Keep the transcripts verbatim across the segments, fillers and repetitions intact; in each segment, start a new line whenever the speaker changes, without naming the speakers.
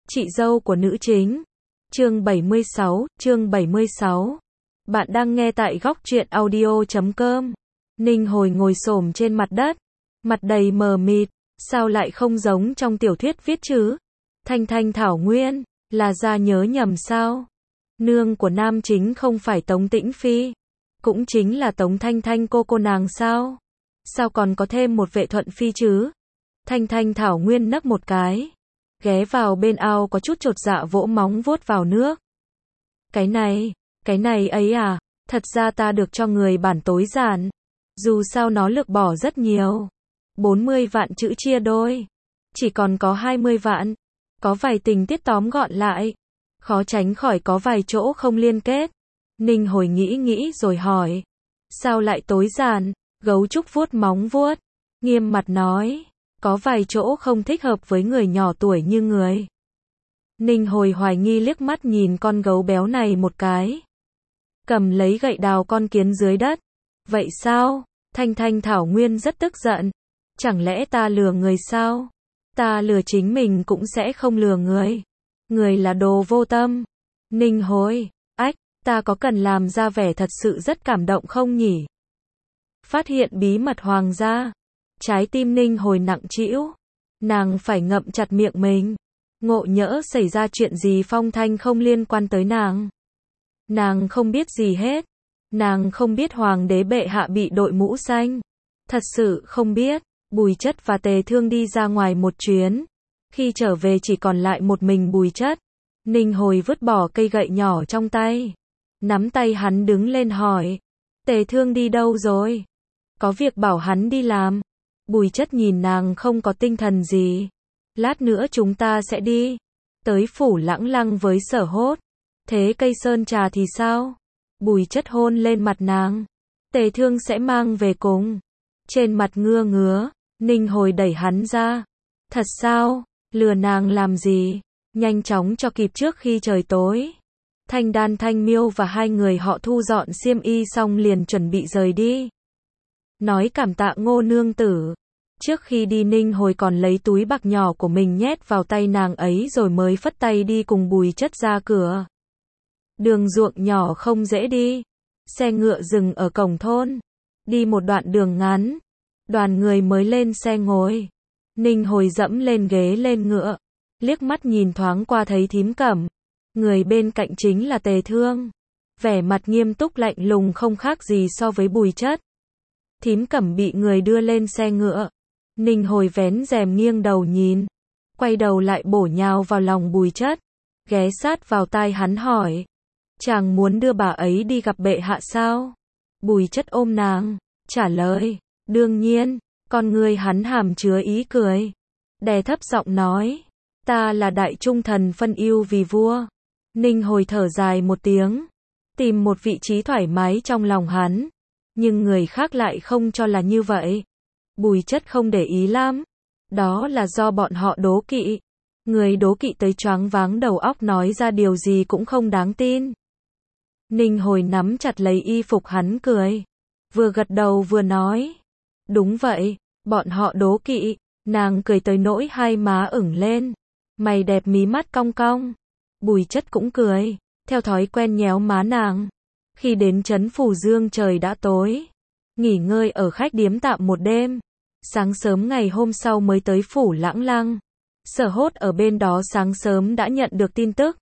Chị dâu của nữ chính. Chương bảy mươi sáu, chương bảy mươi sáu. Bạn đang nghe tại góc truyện audio chấm com. Ninh Hồi ngồi xổm trên mặt đất, mặt đầy mờ mịt, sao lại không giống trong tiểu thuyết viết chứ? Thanh Thanh Thảo Nguyên, là gia nhớ nhầm sao? Nương của nam chính không phải Tống Tĩnh Phi, cũng chính là Tống Thanh Thanh cô cô nàng sao? Sao còn có thêm một Vệ Thuận Phi chứ? Thanh Thanh Thảo Nguyên nấc một cái, ghé vào bên ao có chút chột dạ vỗ móng vuốt vào nước. Cái này, cái này ấy à, thật ra ta được cho người bản tối giản. Dù sao nó lược bỏ rất nhiều. bốn mươi vạn chữ chia đôi. Chỉ còn có hai mươi vạn. Có vài tình tiết tóm gọn lại. Khó tránh khỏi có vài chỗ không liên kết. Ninh Hồi nghĩ nghĩ rồi hỏi. Sao lại tối giản? Gấu trúc vuốt móng vuốt, nghiêm mặt nói. Có vài chỗ không thích hợp với người nhỏ tuổi như người. Ninh Hồi hoài nghi liếc mắt nhìn con gấu béo này một cái. Cầm lấy gậy đào con kiến dưới đất. Vậy sao? Thanh Thanh Thảo Nguyên rất tức giận. Chẳng lẽ ta lừa người sao? Ta lừa chính mình cũng sẽ không lừa người. Người là đồ vô tâm. Ninh Hồi, ách, ta có cần làm ra vẻ thật sự rất cảm động không nhỉ? Phát hiện bí mật hoàng gia. Trái tim Ninh Hồi nặng trĩu. Nàng phải ngậm chặt miệng mình. Ngộ nhỡ xảy ra chuyện gì phong thanh không liên quan tới nàng. Nàng không biết gì hết. Nàng không biết hoàng đế bệ hạ bị đội mũ xanh. Thật sự không biết. Bùi Chất và Tề Thương đi ra ngoài một chuyến. Khi trở về chỉ còn lại một mình Bùi Chất. Ninh Hồi vứt bỏ cây gậy nhỏ trong tay. Nắm tay hắn đứng lên hỏi. Tề Thương đi đâu rồi? Có việc bảo hắn đi làm. Bùi Chất nhìn nàng không có tinh thần gì. Lát nữa chúng ta sẽ đi. Tới phủ Lãng Lăng với Sở Hốt. Thế cây sơn trà thì sao? Bùi Chất hôn lên mặt nàng. Tề Thương sẽ mang về cùng. Trên mặt ngưa ngứa, Ninh Hồi đẩy hắn ra. Thật sao? Lừa nàng làm gì? Nhanh chóng cho kịp trước khi trời tối. Thanh Đan Thanh Miêu và hai người họ thu dọn xiêm y xong liền chuẩn bị rời đi. Nói cảm tạ Ngô nương tử. Trước khi đi Ninh Hồi còn lấy túi bạc nhỏ của mình nhét vào tay nàng ấy rồi mới phất tay đi cùng Bùi Chất ra cửa. Đường ruộng nhỏ không dễ đi. Xe ngựa dừng ở cổng thôn. Đi một đoạn đường ngắn. Đoàn người mới lên xe ngồi. Ninh Hồi dẫm lên ghế lên ngựa. Liếc mắt nhìn thoáng qua thấy Thím Cẩm. Người bên cạnh chính là Tề Thương. Vẻ mặt nghiêm túc lạnh lùng không khác gì so với Bùi Chất. Thím Cẩm bị người đưa lên xe ngựa. Ninh Hồi vén rèm nghiêng đầu nhìn. Quay đầu lại bổ nhào vào lòng Bùi Chất. Ghé sát vào tai hắn hỏi. Chàng muốn đưa bà ấy đi gặp bệ hạ sao? Bùi Chất ôm nàng. Trả lời. Đương nhiên. Con người hắn hàm chứa ý cười. Đè thấp giọng nói. Ta là đại trung thần phân ưu vì vua. Ninh Hồi thở dài một tiếng. Tìm một vị trí thoải mái trong lòng hắn. Nhưng người khác lại không cho là như vậy. Bùi Chất không để ý lắm. Đó là do bọn họ đố kỵ. Người đố kỵ tới choáng váng đầu óc nói ra điều gì cũng không đáng tin. Ninh Hồi nắm chặt lấy y phục hắn cười. Vừa gật đầu vừa nói. Đúng vậy, bọn họ đố kỵ. Nàng cười tới nỗi hai má ửng lên. Mày đẹp mí mắt cong cong. Bùi Chất cũng cười. Theo thói quen nhéo má nàng. Khi đến trấn Phủ Dương trời đã tối. Nghỉ ngơi ở khách điếm tạm một đêm. Sáng sớm ngày hôm sau mới tới phủ Lãng Lăng. Sở Hốt ở bên đó sáng sớm đã nhận được tin tức.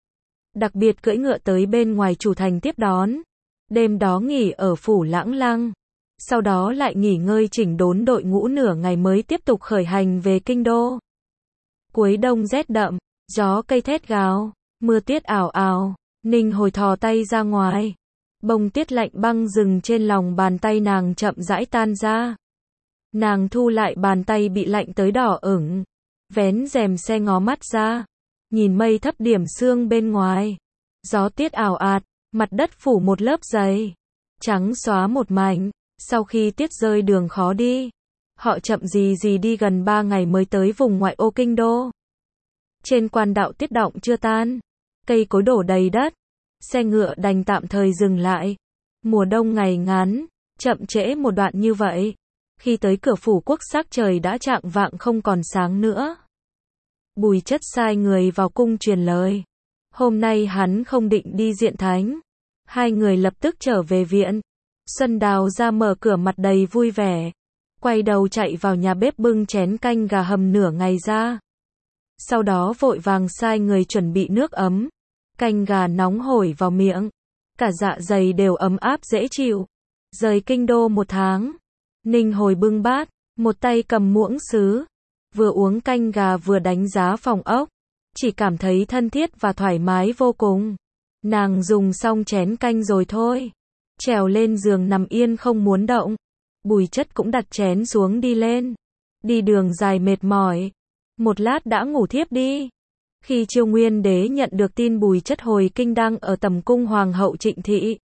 Đặc biệt cưỡi ngựa tới bên ngoài chủ thành tiếp đón. Đêm đó nghỉ ở phủ Lãng Lăng. Sau đó lại nghỉ ngơi chỉnh đốn đội ngũ nửa ngày mới tiếp tục khởi hành về kinh đô. Cuối đông rét đậm, gió cây thét gào, mưa tiết ảo ảo. Ninh Hồi thò tay ra ngoài. Bông tiết lạnh băng dừng trên lòng bàn tay nàng chậm rãi tan ra. Nàng thu lại bàn tay bị lạnh tới đỏ ửng. Vén rèm xe ngó mắt ra. Nhìn mây thấp điểm sương bên ngoài. Gió tiết ảo ạt, mặt đất phủ một lớp dày. Trắng xóa một mảnh. Sau khi tiết rơi đường khó đi. Họ chậm gì gì đi gần ba ngày mới tới vùng ngoại ô kinh đô. Trên quan đạo tiết động chưa tan. Cây cối đổ đầy đất. Xe ngựa đành tạm thời dừng lại. Mùa đông ngày ngắn. Chậm trễ một đoạn như vậy. Khi tới cửa phủ quốc sắc trời đã chạng vạng không còn sáng nữa. Bùi Chất sai người vào cung truyền lời. Hôm nay hắn không định đi diện thánh. Hai người lập tức trở về viện. Xuân Đào ra mở cửa mặt đầy vui vẻ. Quay đầu chạy vào nhà bếp bưng chén canh gà hầm nửa ngày ra. Sau đó vội vàng sai người chuẩn bị nước ấm. Canh gà nóng hổi vào miệng. Cả dạ dày đều ấm áp dễ chịu. Rời kinh đô một tháng. Ninh Hồi bưng bát, một tay cầm muỗng sứ. Vừa uống canh gà vừa đánh giá phòng ốc. Chỉ cảm thấy thân thiết và thoải mái vô cùng. Nàng dùng xong chén canh rồi thôi. Trèo lên giường nằm yên không muốn động. Bùi Chất cũng đặt chén xuống đi lên. Đi đường dài mệt mỏi. Một lát đã ngủ thiếp đi. Khi Chiêu Nguyên Đế nhận được tin Bùi Chất hồi kinh đang ở tầm cung Hoàng hậu Trịnh Thị.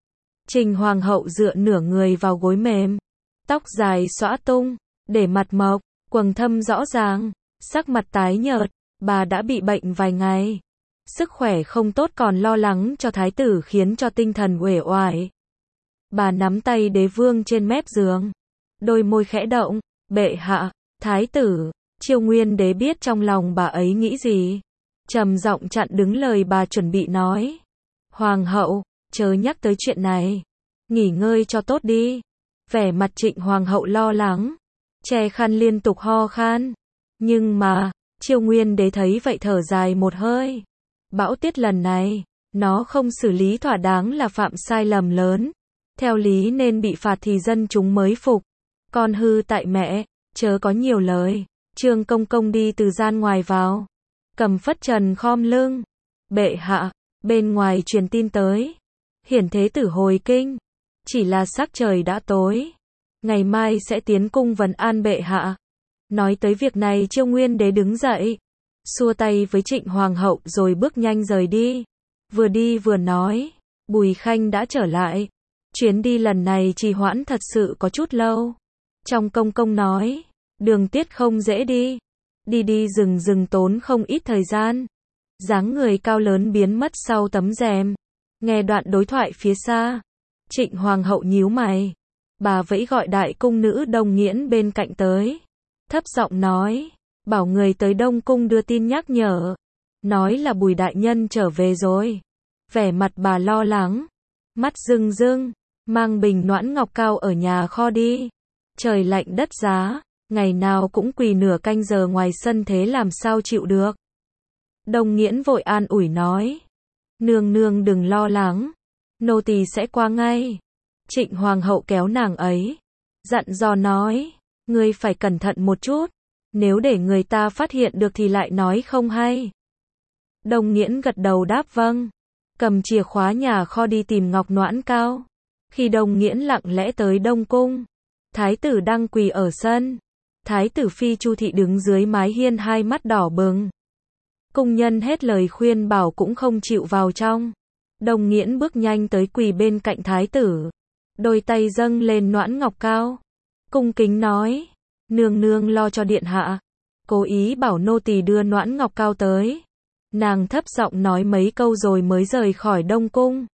Trình Hoàng hậu dựa nửa người vào gối mềm. Tóc dài xõa tung, để mặt mộc, quầng thâm rõ ràng, sắc mặt tái nhợt. Bà đã bị bệnh vài ngày. Sức khỏe không tốt còn lo lắng cho thái tử khiến cho tinh thần uể oải. Bà nắm tay đế vương trên mép giường. Đôi môi khẽ động. Bệ hạ, thái tử. Chiêu Nguyên Đế biết trong lòng bà ấy nghĩ gì. Trầm giọng chặn đứng lời bà chuẩn bị nói. Hoàng hậu, chớ nhắc tới chuyện này. Nghỉ ngơi cho tốt đi. Vẻ mặt Trịnh Hoàng hậu lo lắng. Che khăn liên tục ho khan. Nhưng mà, Chiêu Nguyên Đế thấy vậy thở dài một hơi. Bão tiết lần này, nó không xử lý thỏa đáng là phạm sai lầm lớn. Theo lý nên bị phạt thì dân chúng mới phục. Con hư tại mẹ, chớ có nhiều lời. Trương Công Công đi từ gian ngoài vào. Cầm phất trần khom lưng. Bệ hạ, bên ngoài truyền tin tới. Hiển thế tử hồi kinh. Chỉ là sắc trời đã tối. Ngày mai sẽ tiến cung vấn an bệ hạ. Nói tới việc này Chiêu Nguyên Đế đứng dậy. Xua tay với Trịnh Hoàng hậu rồi bước nhanh rời đi. Vừa đi vừa nói. Bùi Khanh đã trở lại. Chuyến đi lần này trì hoãn thật sự có chút lâu. Trong Công Công nói. Đường tiết không dễ đi. Đi đi rừng rừng tốn không ít thời gian. Dáng người cao lớn biến mất sau tấm rèm. Nghe đoạn đối thoại phía xa. Trịnh Hoàng hậu nhíu mày. Bà vẫy gọi đại cung nữ Đông Nghiễn bên cạnh tới. Thấp giọng nói. Bảo người tới Đông Cung đưa tin nhắc nhở. Nói là Bùi đại nhân trở về rồi. Vẻ mặt bà lo lắng. Mắt rưng rưng. Mang bình noãn ngọc cao ở nhà kho đi. Trời lạnh đất giá. Ngày nào cũng quỳ nửa canh giờ ngoài sân thế làm sao chịu được. Đông Nghiễn vội an ủi nói. Nương nương đừng lo lắng. Nô tỳ sẽ qua ngay. Trịnh Hoàng hậu kéo nàng ấy. Dặn dò nói. Ngươi phải cẩn thận một chút. Nếu để người ta phát hiện được thì lại nói không hay. Đông Nghiễn gật đầu đáp vâng. Cầm chìa khóa nhà kho đi tìm ngọc noãn cao. Khi Đông Nghiễn lặng lẽ tới Đông Cung. Thái tử đang quỳ ở sân. Thái tử phi Chu Thị đứng dưới mái hiên hai mắt đỏ bừng. Cung nhân hết lời khuyên bảo cũng không chịu vào trong. Đông Nghiễn bước nhanh tới quỳ bên cạnh thái tử. Đôi tay dâng lên noãn ngọc cao. Cung kính nói. Nương nương lo cho điện hạ. Cố ý bảo nô tỳ đưa noãn ngọc cao tới. Nàng thấp giọng nói mấy câu rồi mới rời khỏi Đông Cung.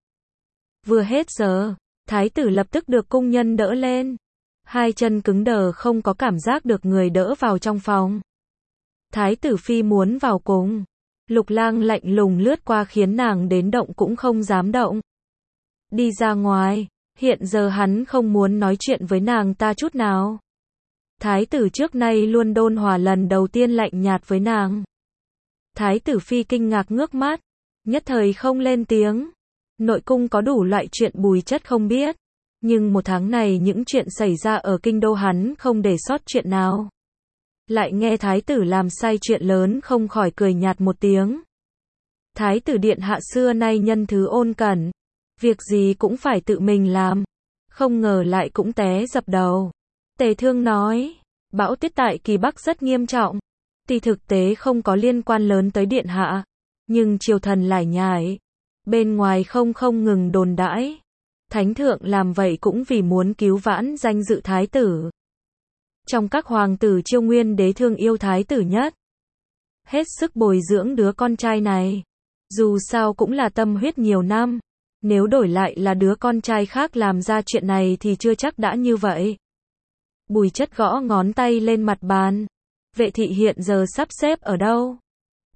Vừa hết giờ, thái tử lập tức được cung nhân đỡ lên. Hai chân cứng đờ không có cảm giác được người đỡ vào trong phòng. Thái tử phi muốn vào cùng. Lục Lang lạnh lùng lướt qua khiến nàng đến động cũng không dám động. Đi ra ngoài, hiện giờ hắn không muốn nói chuyện với nàng ta chút nào. Thái tử trước nay luôn đôn hòa, lần đầu tiên lạnh nhạt với nàng. Thái tử phi kinh ngạc ngước mắt, nhất thời không lên tiếng. Nội cung có đủ loại chuyện Bùi Chất không biết. Nhưng một tháng này những chuyện xảy ra ở kinh đô hắn không để sót chuyện nào. Lại nghe thái tử làm sai chuyện lớn không khỏi cười nhạt một tiếng. Thái tử điện hạ xưa nay nhân thứ ôn cẩn. Việc gì cũng phải tự mình làm. Không ngờ lại cũng té dập đầu. Tề Thương nói, bão tiết tại Kỳ Bắc rất nghiêm trọng. Tuy thực tế không có liên quan lớn tới điện hạ. Nhưng triều thần lải nhải. Bên ngoài không không ngừng đồn đãi. Thánh thượng làm vậy cũng vì muốn cứu vãn danh dự thái tử. Trong các hoàng tử Chiêu Nguyên Đế thương yêu thái tử nhất. Hết sức bồi dưỡng đứa con trai này. Dù sao cũng là tâm huyết nhiều năm. Nếu đổi lại là đứa con trai khác làm ra chuyện này thì chưa chắc đã như vậy. Bùi Chất gõ ngón tay lên mặt bàn. Vệ thị hiện giờ sắp xếp ở đâu?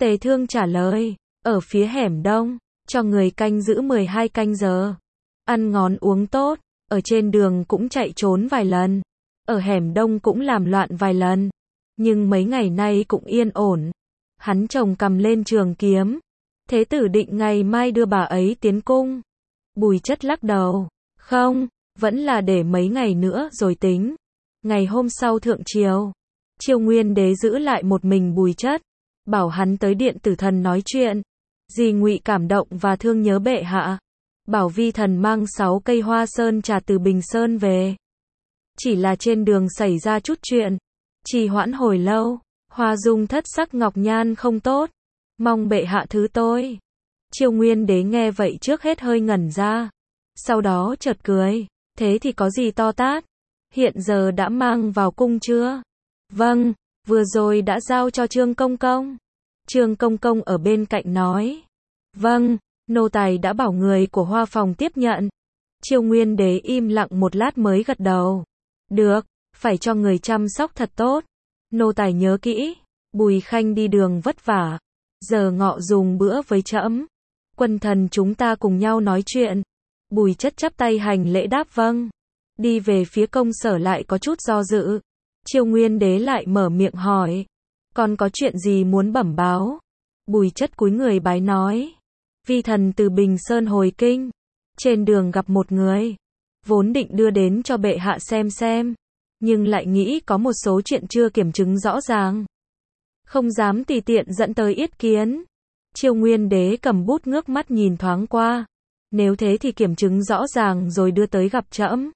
Tề Thương trả lời, ở phía hẻm đông, cho người canh giữ mười hai canh giờ. Ăn ngon uống tốt, ở trên đường cũng chạy trốn vài lần, ở hẻm đông cũng làm loạn vài lần, nhưng mấy ngày nay cũng yên ổn. Hắn chồng cầm lên trường kiếm, thế tử định ngày mai đưa bà ấy tiến cung. Bùi Chất lắc đầu, không, vẫn là để mấy ngày nữa rồi tính. Ngày hôm sau thượng triều, Triều Nguyên Đế giữ lại một mình Bùi Chất, bảo hắn tới điện tử thần nói chuyện. Dì Ngụy cảm động và thương nhớ bệ hạ, bảo vi thần mang sáu cây hoa sơn trà từ Bình Sơn về. Chỉ là trên đường xảy ra chút chuyện, trì hoãn hồi lâu, Hoa Dung thất sắc ngọc nhan không tốt, mong bệ hạ thứ tôi. Triều Nguyên Đế nghe vậy trước hết hơi ngẩn ra, sau đó chợt cười, thế thì có gì to tát, hiện giờ đã mang vào cung chưa? Vâng, vừa rồi đã giao cho Trương Công Công. Trương Công Công ở bên cạnh nói, vâng, nô tài đã bảo người của Hoa phòng tiếp nhận. Triều Nguyên Đế im lặng một lát mới gật đầu, được, phải cho người chăm sóc thật tốt. Nô tài nhớ kỹ. Bùi Khanh đi đường vất vả, giờ ngọ dùng bữa với trẫm. Quân thần chúng ta cùng nhau nói chuyện. Bùi Chất chắp tay hành lễ đáp vâng. Đi về phía công sở lại có chút do dự. Triều Nguyên Đế lại mở miệng hỏi, còn có chuyện gì muốn bẩm báo? Bùi Chất cúi người bái nói, vi thần từ Bình Sơn hồi kinh, trên đường gặp một người, vốn định đưa đến cho bệ hạ xem xem, nhưng lại nghĩ có một số chuyện chưa kiểm chứng rõ ràng, không dám tùy tiện dẫn tới yết kiến. Triều Nguyên Đế cầm bút ngước mắt nhìn thoáng qua, nếu thế thì kiểm chứng rõ ràng rồi đưa tới gặp trẫm.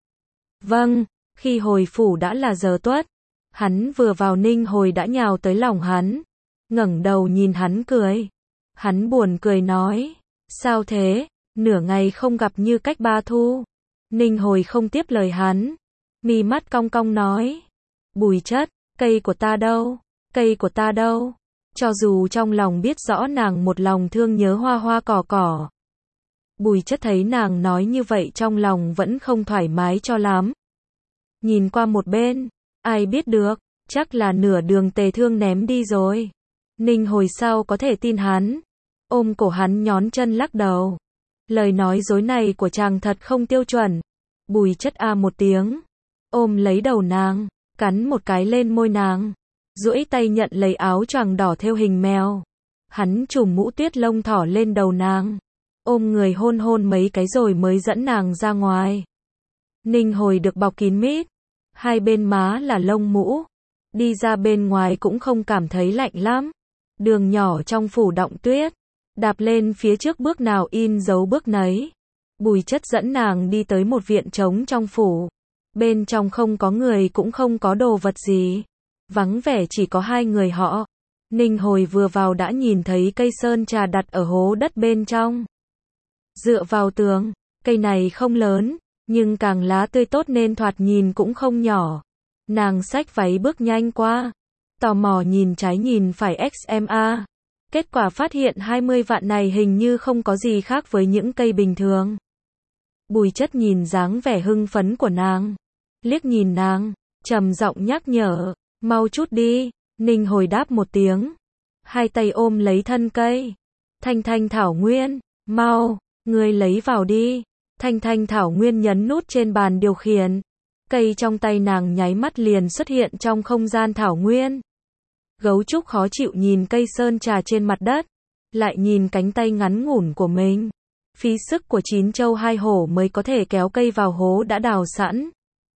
Vâng. Khi hồi phủ đã là giờ tuất, hắn vừa vào Ninh Hồi đã nhào tới lòng hắn, ngẩng đầu nhìn hắn cười. Hắn buồn cười nói, sao thế, nửa ngày không gặp như cách ba thu. Ninh Hồi không tiếp lời hắn, mi mắt cong cong nói, Bùi Chất, cây của ta đâu, cây của ta đâu. Cho dù trong lòng biết rõ nàng một lòng thương nhớ hoa hoa cỏ cỏ, Bùi Chất thấy nàng nói như vậy trong lòng vẫn không thoải mái cho lắm. Nhìn qua một bên, ai biết được, chắc là nửa đường Tề Thương ném đi rồi. Ninh Hồi sao có thể tin hắn, ôm cổ hắn nhón chân lắc đầu. Lời nói dối này của chàng thật không tiêu chuẩn. Bùi Chất a một tiếng, ôm lấy đầu nàng, cắn một cái lên môi nàng, duỗi tay nhận lấy áo choàng đỏ thêu hình mèo. Hắn trùm mũ tuyết lông thỏ lên đầu nàng, ôm người hôn hôn mấy cái rồi mới dẫn nàng ra ngoài. Ninh Hồi được bọc kín mít, hai bên má là lông mũ, đi ra bên ngoài cũng không cảm thấy lạnh lắm. Đường nhỏ trong phủ đọng tuyết, đạp lên phía trước bước nào in dấu bước nấy. Bùi Chất dẫn nàng đi tới một viện trống trong phủ, bên trong không có người cũng không có đồ vật gì, vắng vẻ chỉ có hai người họ. Ninh Hồi vừa vào đã nhìn thấy cây sơn trà đặt ở hố đất bên trong, dựa vào tường. Cây này không lớn, nhưng càng lá tươi tốt nên thoạt nhìn cũng không nhỏ. Nàng xách váy bước nhanh qua, tò mò nhìn trái nhìn phải xem a. Kết quả phát hiện hai mươi vạn này hình như không có gì khác với những cây bình thường. Bùi Chất nhìn dáng vẻ hưng phấn của nàng, liếc nhìn nàng, trầm giọng nhắc nhở, mau chút đi. Ninh Hồi đáp một tiếng, hai tay ôm lấy thân cây. Thanh Thanh Thảo Nguyên, mau, ngươi lấy vào đi. Thanh Thanh Thảo Nguyên nhấn nút trên bàn điều khiển. Cây trong tay nàng nháy mắt liền xuất hiện trong không gian Thảo Nguyên. Gấu trúc khó chịu nhìn cây sơn trà trên mặt đất, lại nhìn cánh tay ngắn ngủn của mình. Phí sức của chín châu hai hổ mới có thể kéo cây vào hố đã đào sẵn.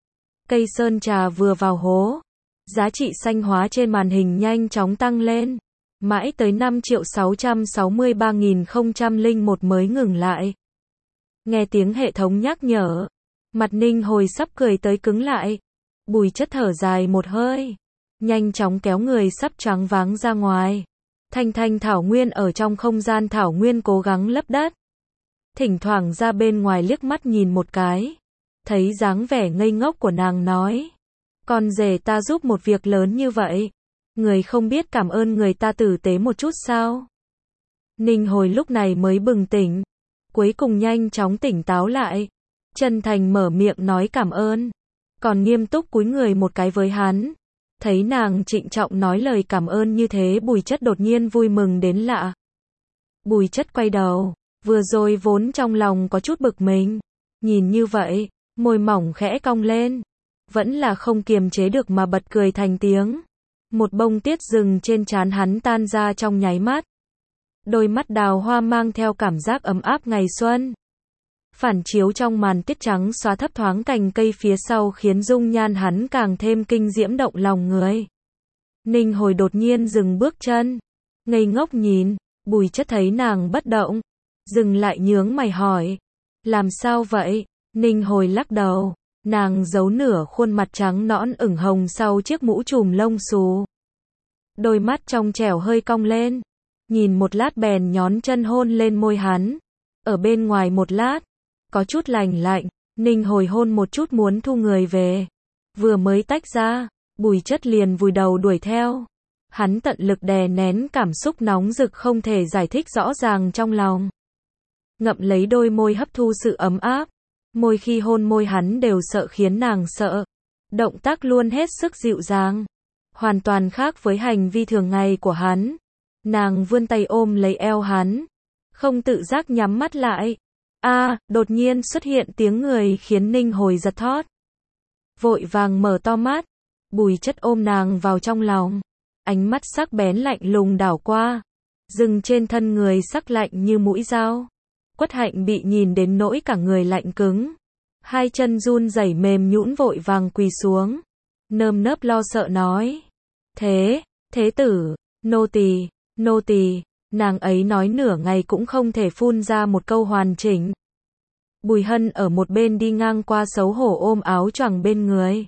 Cây sơn trà vừa vào hố, giá trị xanh hóa trên màn hình nhanh chóng tăng lên, mãi tới năm triệu sáu trăm sáu mươi ba nghìn không trăm lẻ một mới ngừng lại. Nghe tiếng hệ thống nhắc nhở, mặt Ninh Hồi sắp cười tới cứng lại. Bùi Chất thở dài một hơi, nhanh chóng kéo người sắp choáng váng ra ngoài. Thanh Thanh Thảo Nguyên ở trong không gian Thảo Nguyên cố gắng lấp đất, thỉnh thoảng ra bên ngoài liếc mắt nhìn một cái, thấy dáng vẻ ngây ngốc của nàng nói, con rể ta giúp một việc lớn như vậy, người không biết cảm ơn người ta tử tế một chút sao? Ninh Hồi lúc này mới bừng tỉnh, cuối cùng nhanh chóng tỉnh táo lại, chân thành mở miệng nói cảm ơn, còn nghiêm túc cúi người một cái với hắn. Thấy nàng trịnh trọng nói lời cảm ơn như thế, Bùi Chất đột nhiên vui mừng đến lạ. Bùi Chất quay đầu, vừa rồi vốn trong lòng có chút bực mình, nhìn như vậy, môi mỏng khẽ cong lên, vẫn là không kiềm chế được mà bật cười thành tiếng. Một bông tiết rừng trên trán hắn tan ra trong nháy mắt. Đôi mắt đào hoa mang theo cảm giác ấm áp ngày xuân. Phản chiếu trong màn tiết trắng xóa thấp thoáng cành cây phía sau khiến dung nhan hắn càng thêm kinh diễm động lòng người. Ninh Hồi đột nhiên dừng bước chân, ngây ngốc nhìn, Bùi Chất thấy nàng bất động, dừng lại nhướng mày hỏi, làm sao vậy? Ninh Hồi lắc đầu, nàng giấu nửa khuôn mặt trắng nõn ửng hồng sau chiếc mũ trùm lông xù. Đôi mắt trong trẻo hơi cong lên, nhìn một lát bèn nhón chân hôn lên môi hắn. Ở bên ngoài một lát, có chút lành lạnh, Ninh Hồi hôn một chút muốn thu người về. Vừa mới tách ra, Bùi Chất liền vùi đầu đuổi theo. Hắn tận lực đè nén cảm xúc nóng rực không thể giải thích rõ ràng trong lòng. Ngậm lấy đôi môi hấp thu sự ấm áp. Môi khi hôn môi hắn đều sợ khiến nàng sợ. Động tác luôn hết sức dịu dàng. Hoàn toàn khác với hành vi thường ngày của hắn. Nàng vươn tay ôm lấy eo hắn. Không tự giác nhắm mắt lại. A, à, đột nhiên xuất hiện tiếng người khiến Ninh Hồi giật thót. Vội vàng mở to mắt. Bùi Chất ôm nàng vào trong lòng. Ánh mắt sắc bén lạnh lùng đảo qua. Dừng trên thân người sắc lạnh như mũi dao. Quất Hạnh bị nhìn đến nỗi cả người lạnh cứng. Hai chân run rẩy mềm nhũn vội vàng quỳ xuống. Nơm nớp lo sợ nói. Thế, thế tử, nô tỳ, nô tỳ. Nàng ấy nói nửa ngày cũng không thể phun ra một câu hoàn chỉnh. Bùi Hân ở một bên đi ngang qua xấu hổ ôm áo choàng bên người.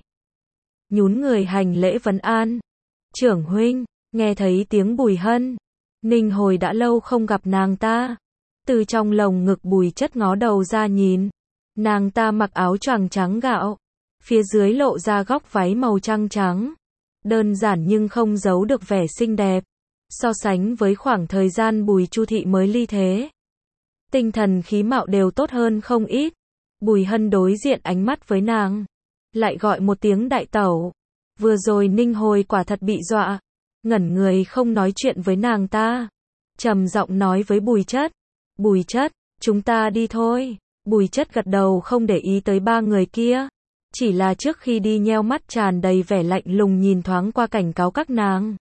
Nhún người hành lễ vấn an. Trưởng huynh, nghe thấy tiếng Bùi Hân. Ninh Hồi đã lâu không gặp nàng ta. Từ trong lồng ngực Bùi Chất ngó đầu ra nhìn. Nàng ta mặc áo choàng trắng gạo. Phía dưới lộ ra góc váy màu trăng trắng. Đơn giản nhưng không giấu được vẻ xinh đẹp. So sánh với khoảng thời gian Bùi Chu Thị mới ly thế, tinh thần khí mạo đều tốt hơn không ít. Bùi Hân đối diện ánh mắt với nàng, lại gọi một tiếng đại tẩu. Vừa rồi Ninh Hồi quả thật bị dọa, ngẩn người không nói chuyện với nàng ta. Trầm giọng nói với Bùi Chất, Bùi Chất, chúng ta đi thôi. Bùi Chất gật đầu không để ý tới ba người kia. Chỉ là trước khi đi nheo mắt tràn đầy vẻ lạnh lùng nhìn thoáng qua cảnh cáo các nàng.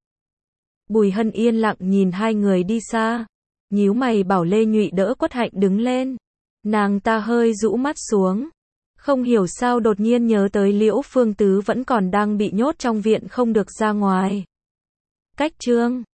Bùi Hân yên lặng nhìn hai người đi xa. Nhíu mày bảo Lê Nhụy đỡ Quất Hạnh đứng lên. Nàng ta hơi rũ mắt xuống. Không hiểu sao đột nhiên nhớ tới Liễu Phương Tứ vẫn còn đang bị nhốt trong viện không được ra ngoài. Cách chương